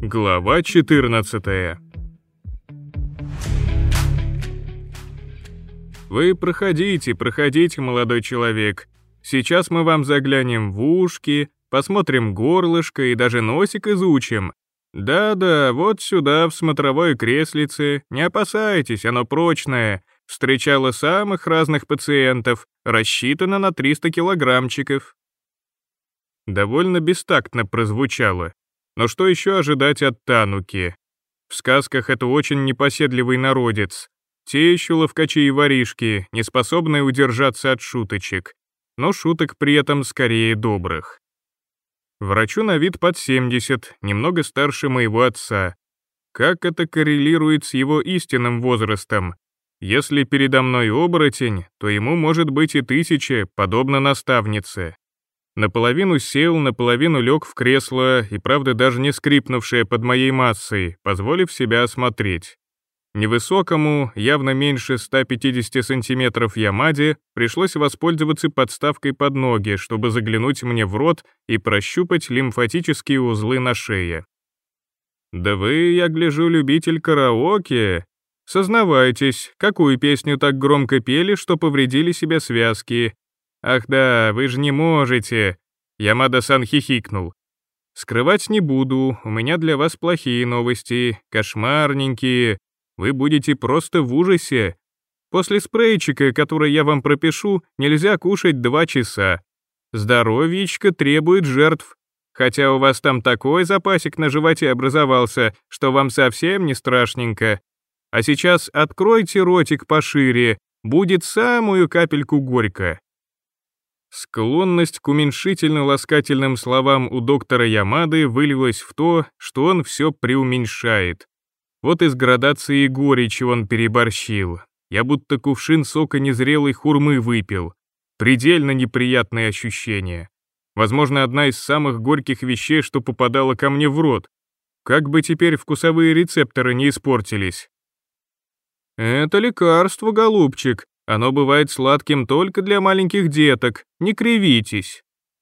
Глава 14. Вы проходите, молодой человек. Сейчас мы вам заглянем в ушки, посмотрим горлышко и даже носик изучим. Да-да, вот сюда, в смотровое креслице. Не опасайтесь, оно прочное. Встречало самых разных пациентов, рассчитано на 300 килограммчиков. Довольно бестактно прозвучало. Но что еще ожидать от Тануки? В сказках это очень непоседливый народец. Те еще ловкачи и воришки, не способные удержаться от шуточек. Но шуток при этом скорее добрых. Врачу на вид под 70, немного старше моего отца. Как это коррелирует с его истинным возрастом? Если передо мной оборотень, то ему может быть и 1000, подобно наставнице. Наполовину сел, наполовину лег в кресло, и правда даже не скрипнувшее под моей массой, позволив себя осмотреть. Невысокому, явно меньше 150 сантиметров Ямаде, пришлось воспользоваться подставкой под ноги, чтобы заглянуть мне в рот и прощупать лимфатические узлы на шее. «Да вы, я гляжу, любитель караоке. Сознавайтесь, какую песню так громко пели, что повредили себе связки? Ах да, вы же не можете!» Ямада-сан хихикнул. «Скрывать не буду, у меня для вас плохие новости, кошмарненькие. Вы будете просто в ужасе. После спрейчика, который я вам пропишу, нельзя кушать 2 часа. Здоровьечко требует жертв. Хотя у вас там такой запасик на животе образовался, что вам совсем не страшненько. А сейчас откройте ротик пошире, будет самую капельку горько». Склонность к уменьшительно-ласкательным словам у доктора Ямады вылилась в то, что он все преуменьшает. Вот из градации горечи он переборщил. Я будто кувшин сока незрелой хурмы выпил. Предельно неприятные ощущения. Возможно, одна из самых горьких вещей, что попадала ко мне в рот. Как бы теперь вкусовые рецепторы не испортились. «Это лекарство, голубчик. Оно бывает сладким только для маленьких деток. Не кривитесь».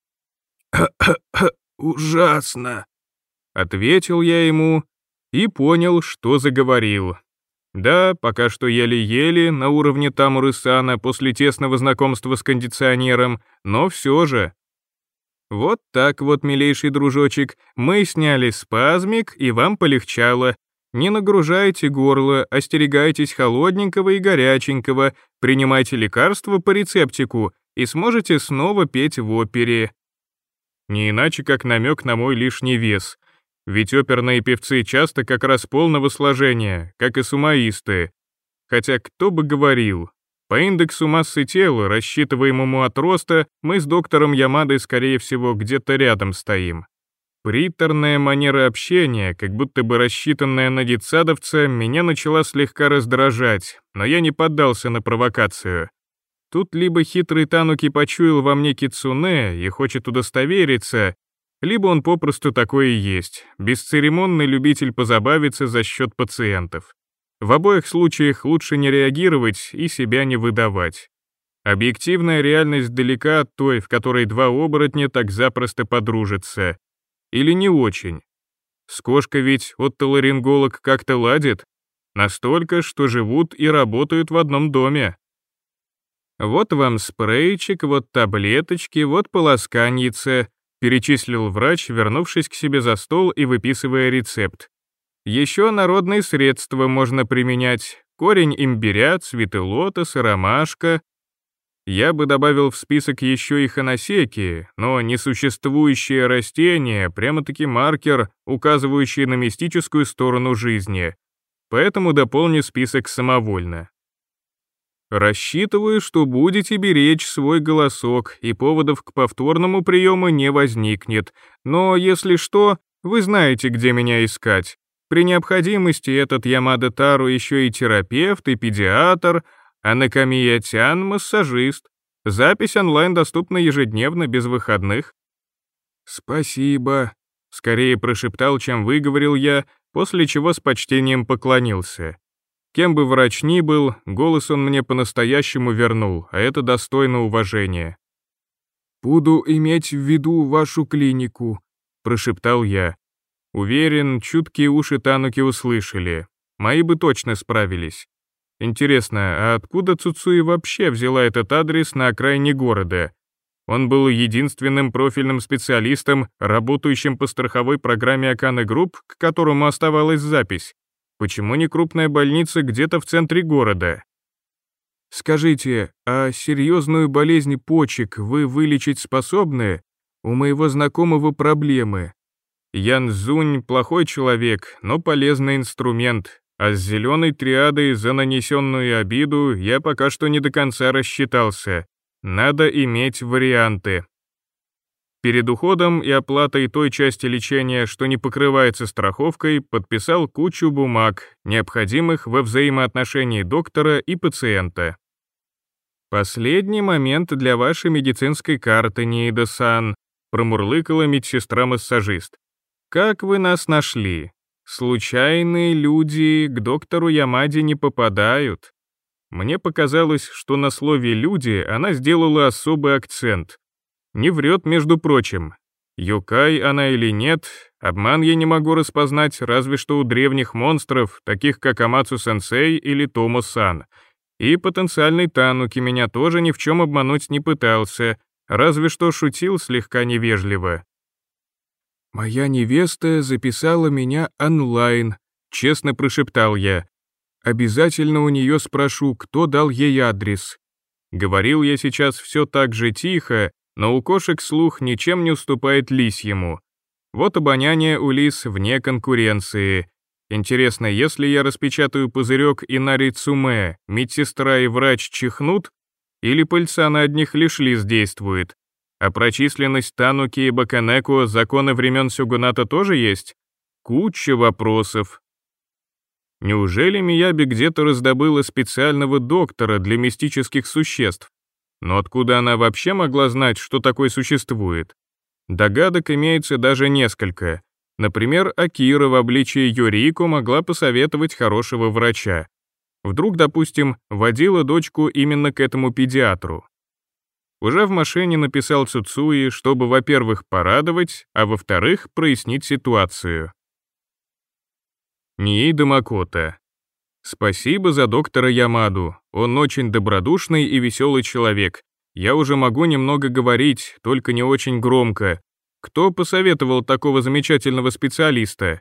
«Ужасно», — ответил я ему и понял, что заговорил. Да, пока что еле-еле на уровне Тамуры-сана после тесного знакомства с кондиционером, но все же. Вот так вот, милейший дружочек, мы сняли спазмик, и вам полегчало. Не нагружайте горло, остерегайтесь холодненького и горяченького, принимайте лекарства по рецептику и сможете снова петь в опере. Не иначе, как намек на мой лишний вес. Ведь оперные певцы часто как раз полного сложения, как и сумоисты. Хотя кто бы говорил, по индексу массы тела, рассчитываемому от роста, мы с доктором Ямадой, скорее всего, где-то рядом стоим. Приторная манера общения, как будто бы рассчитанная на детсадовца, меня начала слегка раздражать, но я не поддался на провокацию. Тут либо хитрый Тануки почуял во мне кицуне и хочет удостовериться, либо он попросту такой и есть, бесцеремонный любитель позабавиться за счет пациентов. В обоих случаях лучше не реагировать и себя не выдавать. Объективная реальность далека от той, в которой 2 оборотня так запросто подружатся. Или не очень. С кошкой ведь оттоларинголог как-то ладит. Настолько, что живут и работают в одном доме. Вот вам спрейчик, вот таблеточки, вот полосканьице, перечислил врач, вернувшись к себе за стол и выписывая рецепт. Еще народные средства можно применять. Корень имбиря, цветы лотоса, ромашка. Я бы добавил в список еще и ханасеки, но несуществующее растение прямо-таки маркер, указывающий на мистическую сторону жизни. Поэтому дополню список самовольно. Рассчитываю, что будете беречь свой голосок, и поводов к повторному приему не возникнет. Но если что, вы знаете, где меня искать. При необходимости этот Ямада Тару еще и терапевт, и педиатр, а Накамия-тян — массажист. Запись онлайн доступна ежедневно, без выходных. «Спасибо», — скорее прошептал, чем выговорил я, после чего с почтением поклонился. Кем бы врач ни был, голос он мне по-настоящему вернул, а это достойно уважения. «Буду иметь в виду вашу клинику», — прошептал я. Уверен, чуткие уши Тануки услышали. Мои бы точно справились. Интересно, а откуда Цуцуи вообще взяла этот адрес на окраине города? Он был единственным профильным специалистом, работающим по страховой программе Акана Групп, к которому оставалась запись. Почему не крупная больница где-то в центре города? Скажите, а серьезную болезнь почек вы вылечить способны? У моего знакомого проблемы. Ян Цзунь плохой человек, но полезный инструмент, а с зеленой триадой за нанесенную обиду я пока что не до конца рассчитался. Надо иметь варианты. Перед уходом и оплатой той части лечения, что не покрывается страховкой, подписал кучу бумаг, необходимых во взаимоотношении доктора и пациента. «Последний момент для вашей медицинской карты, Ниида-сан», промурлыкала медсестра-массажист. «Как вы нас нашли? Случайные люди к доктору Ямаде не попадают». Мне показалось, что на слове «люди» она сделала особый акцент. Не врет, между прочим. Юкай она или нет, обман я не могу распознать разве что у древних монстров, таких как Амацу-сенсей или Томо-сан. И потенциальный Тануки меня тоже ни в чем обмануть не пытался, разве что шутил слегка невежливо. «Моя невеста записала меня онлайн», — честно прошептал я. «Обязательно у нее спрошу, кто дал ей адрес». Говорил я сейчас все так же тихо, но у кошек слух ничем не уступает лисьему. Вот обоняние у лис вне конкуренции. Интересно, если я распечатаю пузырек Инари Цуме, медсестра и врач чихнут? Или пыльца на одних лишь лис действует? А про численность Тануки и Баканеку законы времен Сёгуната тоже есть? Куча вопросов. Неужели Мияби где-то раздобыла специального доктора для мистических существ? Но откуда она вообще могла знать, что такое существует? Догадок имеется даже несколько. Например, Акира в обличии Юрико могла посоветовать хорошего врача. Вдруг, допустим, водила дочку именно к этому педиатру. Уже в машине написал Цуцуи, чтобы, во-первых, порадовать, а во-вторых, прояснить ситуацию. Ниида Макото. Спасибо за доктора Ямаду. Он очень добродушный и веселый человек. Я уже могу немного говорить, только не очень громко. Кто посоветовал такого замечательного специалиста?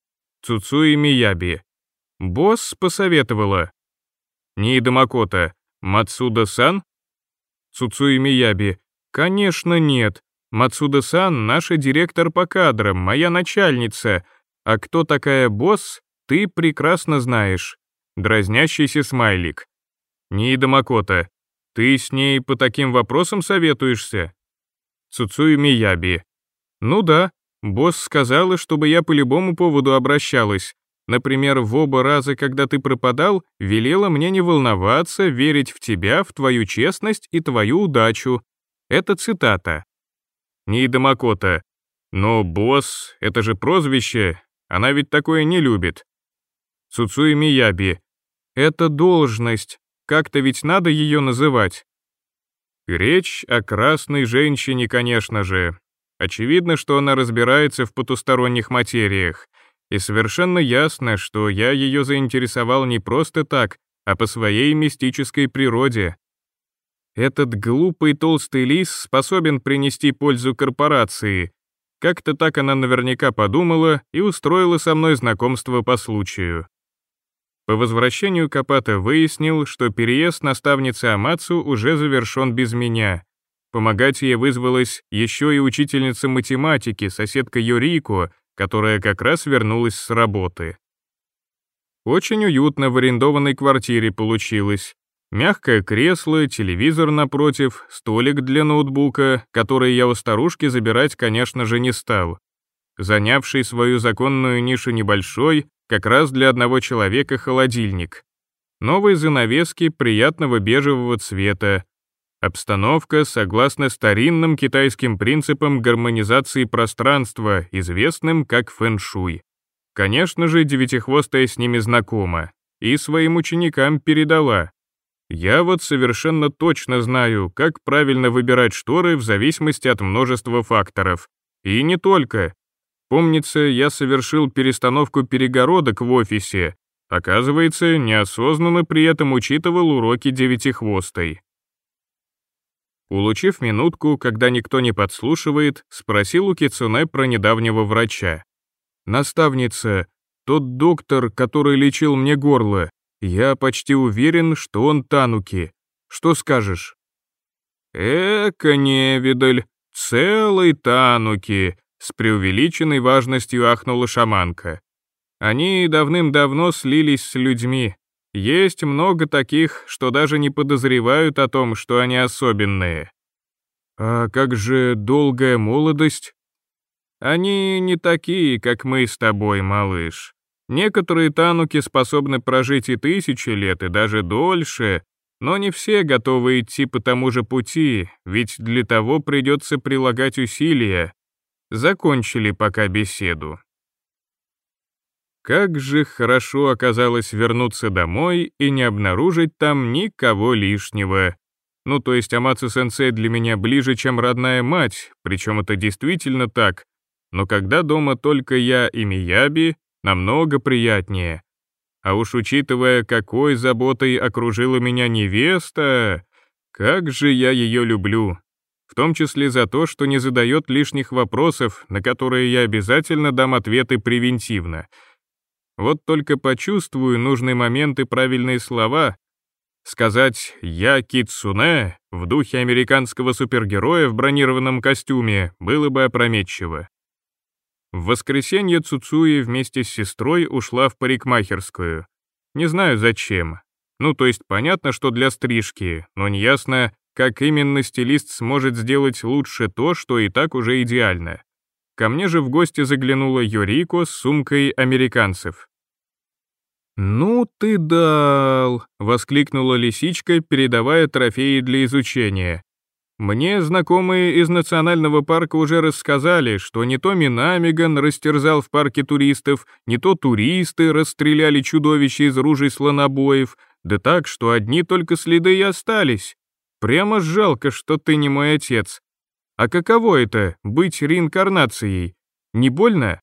Цуцуи Мияби. Босс посоветовала. Ниида Макото. Мацуда-сан? Цуцуи Мияби. Конечно, нет. Мацуда-сан — наша директор по кадрам, моя начальница. А кто такая босс, ты прекрасно знаешь. Дразнящийся смайлик. Ниида Макото. Ты с ней по таким вопросам советуешься? Цуцуи Мияби. Ну да, босс сказала, чтобы я по любому поводу обращалась. Например, в оба раза, когда ты пропадал, велела мне не волноваться, верить в тебя, в твою честность и твою удачу. Это цитата. Ниида Макото. Но босс — это же прозвище, она ведь такое не любит. Цуцуи Мияби. Это должность, как-то ведь надо ее называть. Речь о красной женщине, конечно же. Очевидно, что она разбирается в потусторонних материях. И совершенно ясно, что я ее заинтересовал не просто так, а по своей мистической природе. Этот глупый толстый лис способен принести пользу корпорации. Как-то так она наверняка подумала и устроила со мной знакомство по случаю. По возвращению Капата выяснил, что переезд наставницы Амацу уже завершен без меня. Помогать ей вызвалась еще и учительница математики, соседка Юрико, которая как раз вернулась с работы. Очень уютно в арендованной квартире получилось. Мягкое кресло, телевизор напротив, столик для ноутбука, который я у старушки забирать, конечно же, не стал. Занявший свою законную нишу небольшой, как раз для одного человека холодильник. Новые занавески приятного бежевого цвета. Обстановка согласно старинным китайским принципам гармонизации пространства, известным как фэн-шуй. Конечно же, девятихвостая с ними знакома и своим ученикам передала. Я вот совершенно точно знаю, как правильно выбирать шторы в зависимости от множества факторов. И не только. Помнится, я совершил перестановку перегородок в офисе. Оказывается, неосознанно при этом учитывал уроки девятихвостой. Улучив минутку, когда никто не подслушивает, спросил у Кицуне про недавнего врача. «Наставница, тот доктор, который лечил мне горло, я почти уверен, что он Тануки. Что скажешь?» «Эка невидаль, целый Тануки», с преувеличенной важностью ахнула шаманка. «Они давным-давно слились с людьми. Есть много таких, что даже не подозревают о том, что они особенные». «А как же долгая молодость?» «Они не такие, как мы с тобой, малыш. Некоторые тануки способны прожить и 1000 лет, и даже дольше, но не все готовы идти по тому же пути, ведь для того придется прилагать усилия. Закончили пока беседу». Как же хорошо оказалось вернуться домой и не обнаружить там никого лишнего. Ну, то есть Амацу-сенсей для меня ближе, чем родная мать, причем это действительно так. Но когда дома только я и Мияби, намного приятнее. А уж учитывая, какой заботой окружила меня невеста, как же я ее люблю. В том числе за то, что не задает лишних вопросов, на которые я обязательно дам ответы превентивно. Вот только почувствую нужный момент и правильные слова. Сказать «я Кицуне» в духе американского супергероя в бронированном костюме было бы опрометчиво. В воскресенье Цуцуи вместе с сестрой ушла в парикмахерскую. Не знаю зачем. Ну, то есть понятно, что для стрижки, но неясно, как именно стилист сможет сделать лучше то, что и так уже идеально. Ко мне же в гости заглянула Юрико с сумкой американцев. «Ну ты дал!» — воскликнула лисичка, передавая трофеи для изучения. «Мне знакомые из национального парка уже рассказали, что не то Минамиган растерзал в парке туристов, не то туристы расстреляли чудовища из ружей слонобоев, да так, что одни только следы и остались. Прямо жалко, что ты не мой отец. А каково это — быть реинкарнацией? Не больно?»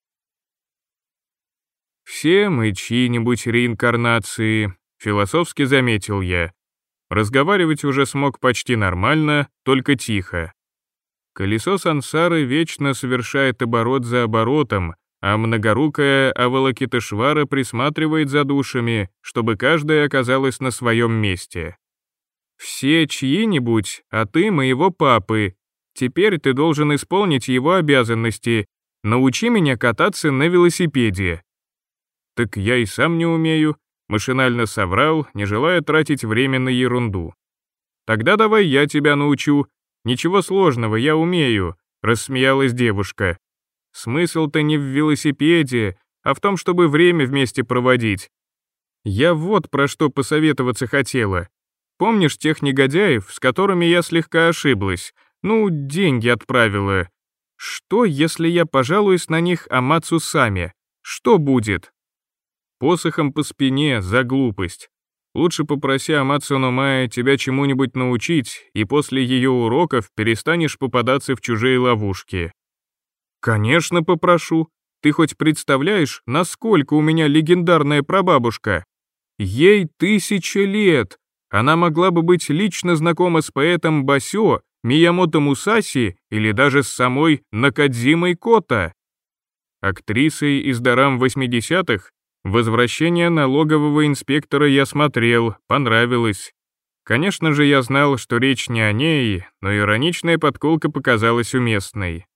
«Все мы чьи-нибудь реинкарнации», — философски заметил я. Разговаривать уже смог почти нормально, только тихо. Колесо сансары вечно совершает оборот за оборотом, а многорукая Авалокитешвара присматривает за душами, чтобы каждая оказалась на своем месте. «Все чьи-нибудь, а ты моего папы. Теперь ты должен исполнить его обязанности. Научи меня кататься на велосипеде». «Так я и сам не умею», — машинально соврал, не желая тратить время на ерунду. «Тогда давай я тебя научу. Ничего сложного, я умею», — рассмеялась девушка. «Смысл-то не в велосипеде, а в том, чтобы время вместе проводить. Я вот про что посоветоваться хотела. Помнишь тех негодяев, с которыми я слегка ошиблась? Ну, деньги отправила. Что, если я пожалуюсь на них Амацу-саме? Что будет?» Посохом по спине за глупость. Лучше попроси Амацу но Мае тебя чему-нибудь научить, и после ее уроков перестанешь попадаться в чужие ловушки. «Конечно попрошу. Ты хоть представляешь, насколько у меня легендарная прабабушка? Ей 1000 лет. Она могла бы быть лично знакома с поэтом Басё, Миямото Мусаси или даже с самой Накадзимой Кота. Актрисой из дорам 80-х «Возвращение налогового инспектора» я смотрел, понравилось. Конечно же, я знал, что речь не о ней, но ироничная подколка показалась уместной.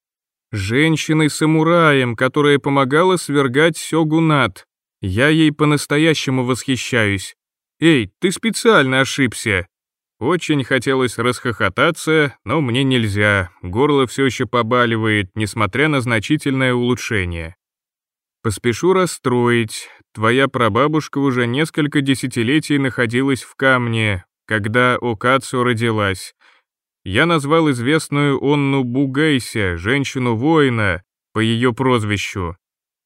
Женщиной-самураем, которая помогала свергать сёгунат. Я ей по-настоящему восхищаюсь. Эй, ты специально ошибся. Очень хотелось расхохотаться, но мне нельзя, горло все еще побаливает, несмотря на значительное улучшение. Поспешу расстроить, твоя прабабушка уже несколько десятилетий находилась в камне, когда Окацу родилась. Я назвал известную Онну Бугайся, женщину-воина, по ее прозвищу.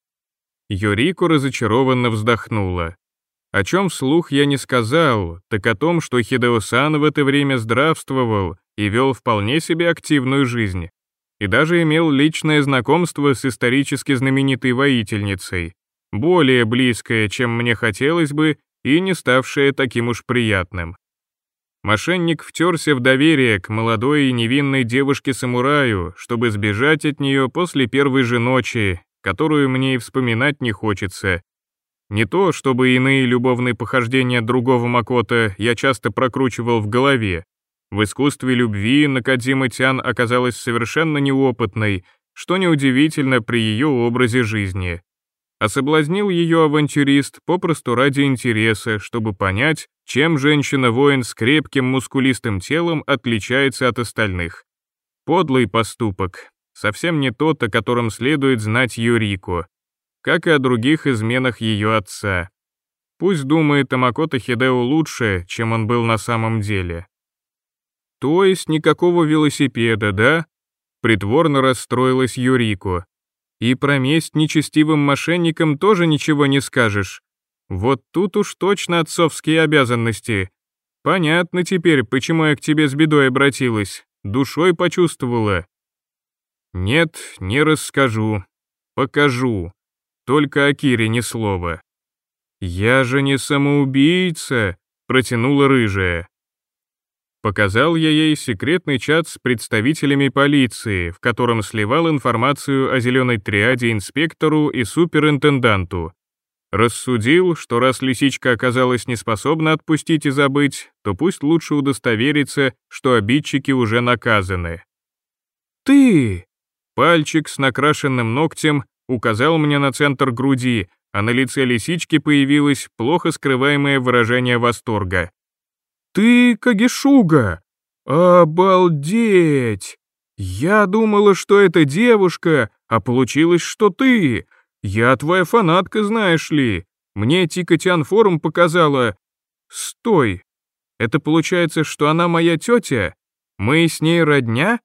Юрико разочарованно вздохнула. О чем вслух я не сказал, так о том, что Хидео-сан в это время здравствовал и вел вполне себе активную жизнь. и даже имел личное знакомство с исторически знаменитой воительницей, более близкое, чем мне хотелось бы, и не ставшее таким уж приятным. Мошенник втерся в доверие к молодой и невинной девушке-самураю, чтобы сбежать от нее после первой же ночи, которую мне и вспоминать не хочется. Не то, чтобы иные любовные похождения другого Макото я часто прокручивал в голове. В искусстве любви Накадзима-тян оказалась совершенно неопытной, что неудивительно при ее образе жизни. А соблазнил ее авантюрист попросту ради интереса, чтобы понять, чем женщина-воин с крепким мускулистым телом отличается от остальных. Подлый поступок, совсем не тот, о котором следует знать Юрико, как и о других изменах ее отца. Пусть думает о Макото Хидео лучше, чем он был на самом деле. То есть никакого велосипеда, да? Притворно расстроилась Юрико. И про месть нечестивым мошенникам тоже ничего не скажешь. Вот тут уж точно отцовские обязанности. Понятно теперь, почему я к тебе с бедой обратилась. Душой почувствовала. Нет, не расскажу. Покажу. Только о Кире ни слова. Я же не самоубийца, протянула рыжая. Показал я ей секретный чат с представителями полиции, в котором сливал информацию о зеленой триаде инспектору и суперинтенданту. Рассудил, что раз лисичка оказалась неспособна отпустить и забыть, то пусть лучше удостовериться, что обидчики уже наказаны. «Ты!» Пальчик с накрашенным ногтем указал мне на центр груди, а на лице лисички появилось плохо скрываемое выражение восторга. «Ты Кагешуга! Обалдеть! Я думала, что это девушка, а получилось, что ты! Я твоя фанатка, знаешь ли! Мне Тика-тян форум показала... Стой! Это получается, что она моя тетя? Мы с ней родня?»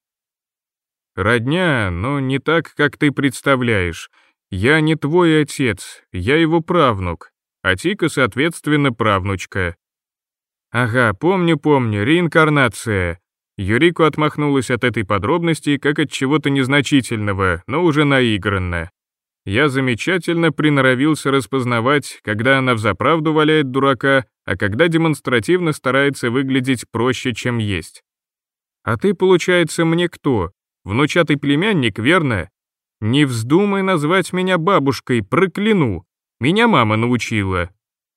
«Родня, но не так, как ты представляешь. Я не твой отец, я его правнук, а Тика, соответственно, правнучка». «Ага, помню, реинкарнация». Юрико отмахнулась от этой подробности, как от чего-то незначительного, но уже наигранно. Я замечательно приноровился распознавать, когда она взаправду валяет дурака, а когда демонстративно старается выглядеть проще, чем есть. «А ты, получается, мне кто? Внучатый племянник, верно? Не вздумай назвать меня бабушкой, прокляну. Меня мама научила».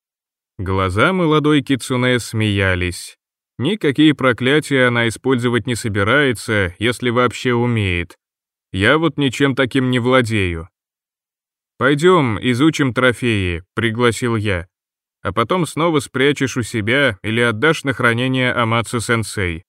Глаза молодой кицунэ смеялись. Никакие проклятия она использовать не собирается, если вообще умеет. Я вот ничем таким не владею. «Пойдем, изучим трофеи», — пригласил я. «А потом снова спрячешь у себя или отдашь на хранение Амацу-сенсей».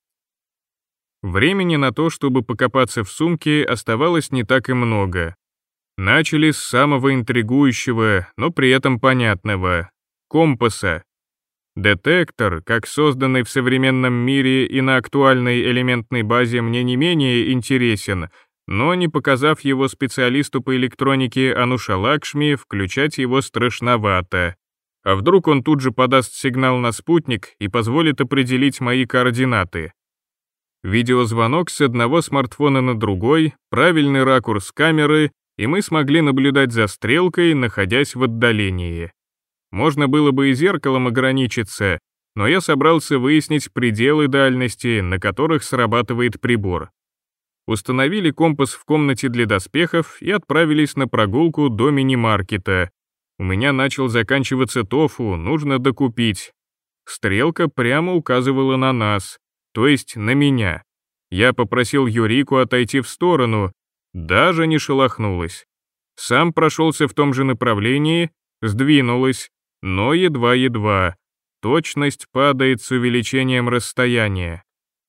Времени на то, чтобы покопаться в сумке, оставалось не так и много. Начали с самого интригующего, но при этом понятного — компаса. Детектор, как созданный в современном мире и на актуальной элементной базе, мне не менее интересен, но не показав его специалисту по электронике Ануша Лакшми, включать его страшновато. А вдруг он тут же подаст сигнал на спутник и позволит определить мои координаты? Видеозвонок с одного смартфона на другой, правильный ракурс камеры, и мы смогли наблюдать за стрелкой, находясь в отдалении. Можно было бы и зеркалом ограничиться, но я собрался выяснить пределы дальности, на которых срабатывает прибор. Установили компас в комнате для доспехов и отправились на прогулку до мини-маркета. У меня начал заканчиваться тофу, нужно докупить. Стрелка прямо указывала на нас, то есть на меня. Я попросил Юрику отойти в сторону, даже не шелохнулась. Сам прошелся в том же направлении, сдвинулась, но едва-едва. Точность падает с увеличением расстояния.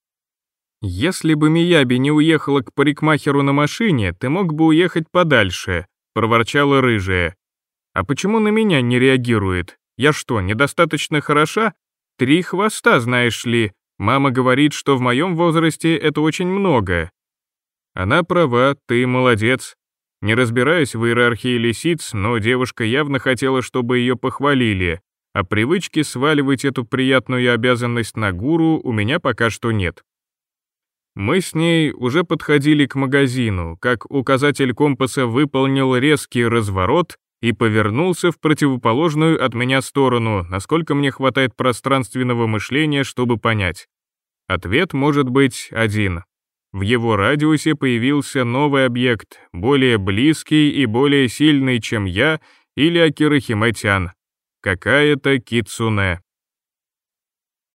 «Если бы Мияби не уехала к парикмахеру на машине, ты мог бы уехать подальше», — проворчала рыжая. «А почему на меня не реагирует? Я что, недостаточно хороша? 3 хвоста, знаешь ли. Мама говорит, что в моем возрасте это очень много». Она права, ты молодец. Не разбираясь в иерархии лисиц, но девушка явно хотела, чтобы ее похвалили, а привычки сваливать эту приятную обязанность на гуру у меня пока что нет. Мы с ней уже подходили к магазину, как указатель компаса выполнил резкий разворот и повернулся в противоположную от меня сторону, насколько мне хватает пространственного мышления, чтобы понять. Ответ может быть один. В его радиусе появился новый объект, более близкий и более сильный, чем я или Акира Химэ-тян. Какая-то кицунэ.